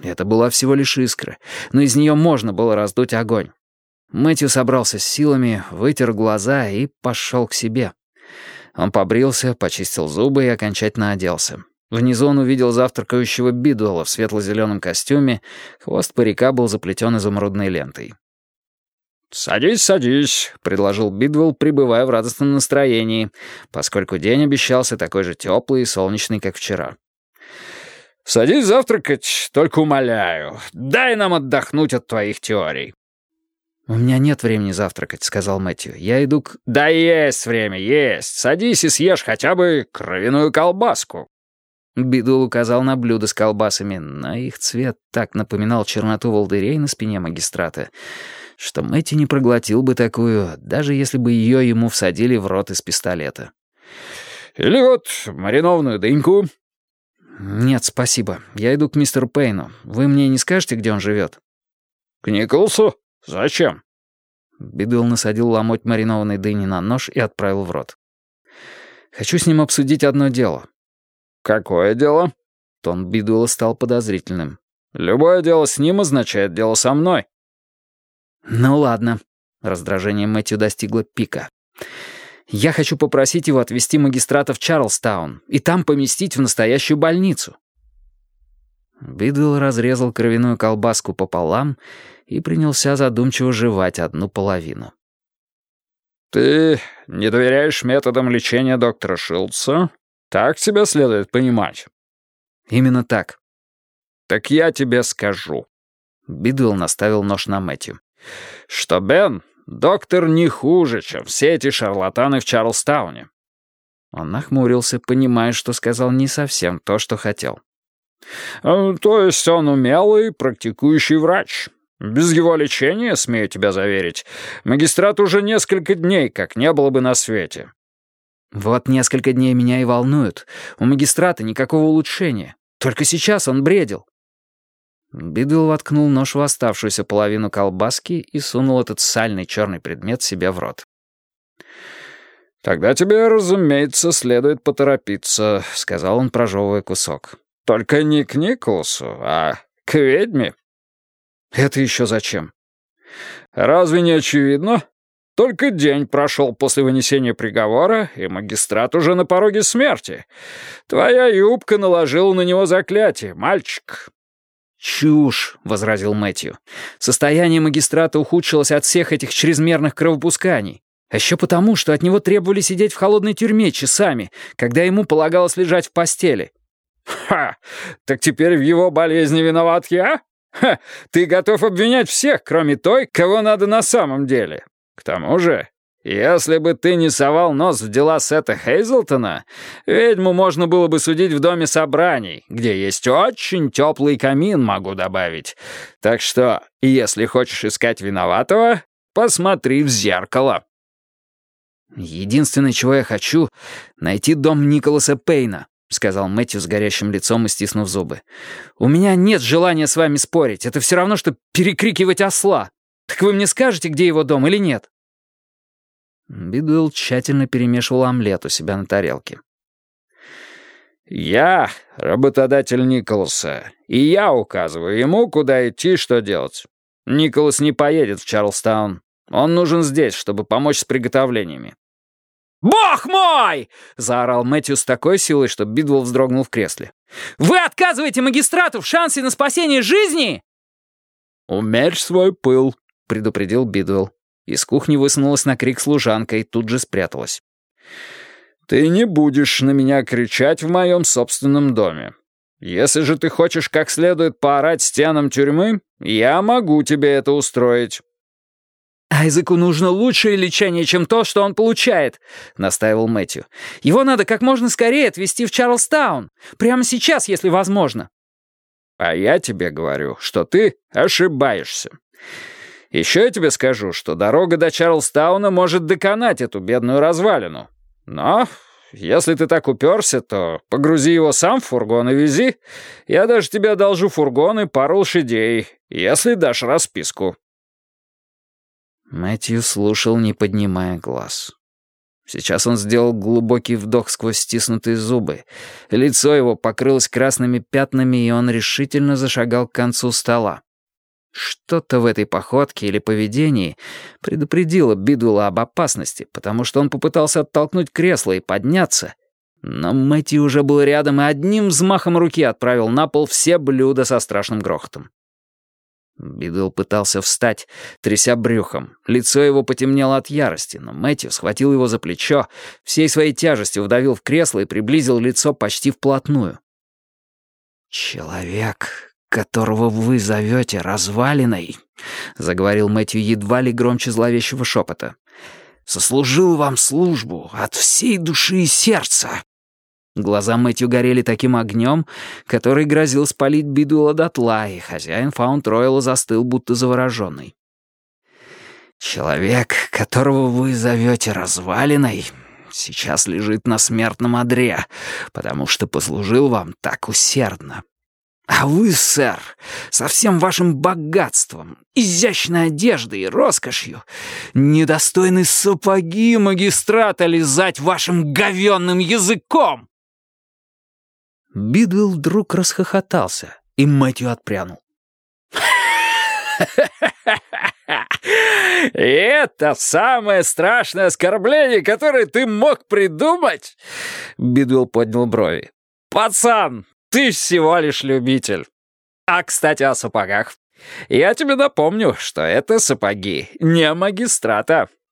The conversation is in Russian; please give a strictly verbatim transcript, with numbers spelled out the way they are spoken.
Это была всего лишь искра, но из нее можно было раздуть огонь. Мэтью собрался с силами, вытер глаза и пошел к себе. Он побрился, почистил зубы и окончательно оделся. Внизу он увидел завтракающего Бидуэлла в светло-зеленом костюме, хвост парика был заплетен изумрудной лентой. «Садись, садись», — предложил Бидуэлл, пребывая в радостном настроении, поскольку день обещался такой же теплый и солнечный, как вчера. «Садись завтракать, только умоляю, дай нам отдохнуть от твоих теорий». «У меня нет времени завтракать», — сказал Мэтью. «Я иду к...» «Да есть время, есть. Садись и съешь хотя бы кровяную колбаску». Бидуэлл указал на блюдо с колбасами, но их цвет так напоминал черноту волдырей на спине магистрата, что Мэтью не проглотил бы такую, даже если бы ее ему всадили в рот из пистолета. «Или вот маринованную дыньку». «Нет, спасибо. Я иду к мистеру Пейну. Вы мне не скажете, где он живет?» «К Николсу? Зачем?» Бидуэлл насадил ломоть маринованной дыни на нож и отправил в рот. «Хочу с ним обсудить одно дело». «Какое дело?» Тон Бидуэлла стал подозрительным. «Любое дело с ним означает дело со мной». «Ну ладно». Раздражение Мэтью достигло пика. «Я хочу попросить его отвезти магистрата в Чарльстаун и там поместить в настоящую больницу». Бидуэлл разрезал кровяную колбаску пополам и принялся задумчиво жевать одну половину. «Ты не доверяешь методам лечения доктора Шилдса? Так тебя следует понимать». «Именно так». «Так я тебе скажу». Бидуэлл наставил нож на Мэтью. «Что Бен, доктор не хуже, чем все эти шарлатаны в Чарльстауне». Он нахмурился, понимая, что сказал не совсем то, что хотел. «То есть он умелый, практикующий врач. Без его лечения, смею тебя заверить, магистрат уже несколько дней как не было бы на свете». «Вот несколько дней меня и волнуют. У магистрата никакого улучшения. Только сейчас он бредил». Бидуэлл воткнул нож в оставшуюся половину колбаски и сунул этот сальный черный предмет себе в рот. «Тогда тебе, разумеется, следует поторопиться», — сказал он, прожевывая кусок. «Только не к Николасу, а к ведьме». «Это еще зачем?» «Разве не очевидно? Только день прошел после вынесения приговора, и магистрат уже на пороге смерти. Твоя юбка наложила на него заклятие, мальчик». «Чушь», — возразил Мэтью. «Состояние магистрата ухудшилось от всех этих чрезмерных кровопусканий. А еще потому, что от него требовали сидеть в холодной тюрьме часами, когда ему полагалось лежать в постели». «Ха! Так теперь в его болезни виноват я? Ха! Ты готов обвинять всех, кроме той, кого надо на самом деле. К тому же, если бы ты не совал нос в дела Сета Хейзлтона, ведьму можно было бы судить в доме собраний, где есть очень теплый камин, могу добавить. Так что, если хочешь искать виноватого, посмотри в зеркало». «Единственное, чего я хочу, найти дом Николаса Пейна», — сказал Мэтью с горящим лицом и стиснув зубы. «У меня нет желания с вами спорить. Это все равно, что перекрикивать осла. Так вы мне скажете, где его дом или нет?» Бидуэлл тщательно перемешивал омлет у себя на тарелке. «Я работодатель Николаса, и я указываю ему, куда идти, что делать. Николас не поедет в Чарльстаун. Он нужен здесь, чтобы помочь с приготовлениями». «Бог мой!» — заорал Мэтью с такой силой, что Бидуэлл вздрогнул в кресле. «Вы отказываете магистрату в шансе на спасение жизни?» «Умерь свой пыл», — предупредил Бидуэлл. Из кухни высунулась на крик служанка и тут же спряталась. «Ты не будешь на меня кричать в моем собственном доме. Если же ты хочешь как следует поорать стенам тюрьмы, я могу тебе это устроить». «Айзеку нужно лучшее лечение, чем то, что он получает», — настаивал Мэтью. «Его надо как можно скорее отвезти в Чарльстаун. Прямо сейчас, если возможно». А я тебе говорю, что ты ошибаешься. Еще я тебе скажу, что дорога до Чарльстауна может доконать эту бедную развалину. Но если ты так уперся, то погрузи его сам в фургон и вези. Я даже тебе одолжу фургон и пару лошадей, если дашь расписку». Мэтью слушал, не поднимая глаз. Сейчас он сделал глубокий вдох сквозь стиснутые зубы. Лицо его покрылось красными пятнами, и он решительно зашагал к концу стола. Что-то в этой походке или поведении предупредило Бидуэлла об опасности, потому что он попытался оттолкнуть кресло и подняться, но Мэтью уже был рядом и одним взмахом руки отправил на пол все блюда со страшным грохотом. Бидуэлл пытался встать, тряся брюхом. Лицо его потемнело от ярости, но Мэтью схватил его за плечо, всей своей тяжестью вдавил в кресло и приблизил лицо почти вплотную. «Человек, которого вы зовете развалиной», — заговорил Мэтью едва ли громче зловещего шепота, — «сослужил вам службу от всей души и сердца». Глаза Мэтью горели таким огнем, который грозил спалить Бидуэлла дотла, и хозяин Фаунд-Ройла застыл, будто завороженный. «Человек, которого вы зовете развалиной, сейчас лежит на смертном одре, потому что послужил вам так усердно. А вы, сэр, со всем вашим богатством, изящной одеждой и роскошью, недостойны сапоги магистрата лизать вашим говенным языком!» Бидуэлл вдруг расхохотался, и Мэтью отпрянул. «Это самое страшное оскорбление, которое ты мог придумать?» Бидуэлл поднял брови. «Пацан, ты всего лишь любитель. А, кстати, о сапогах. Я тебе напомню, что это сапоги не магистрата».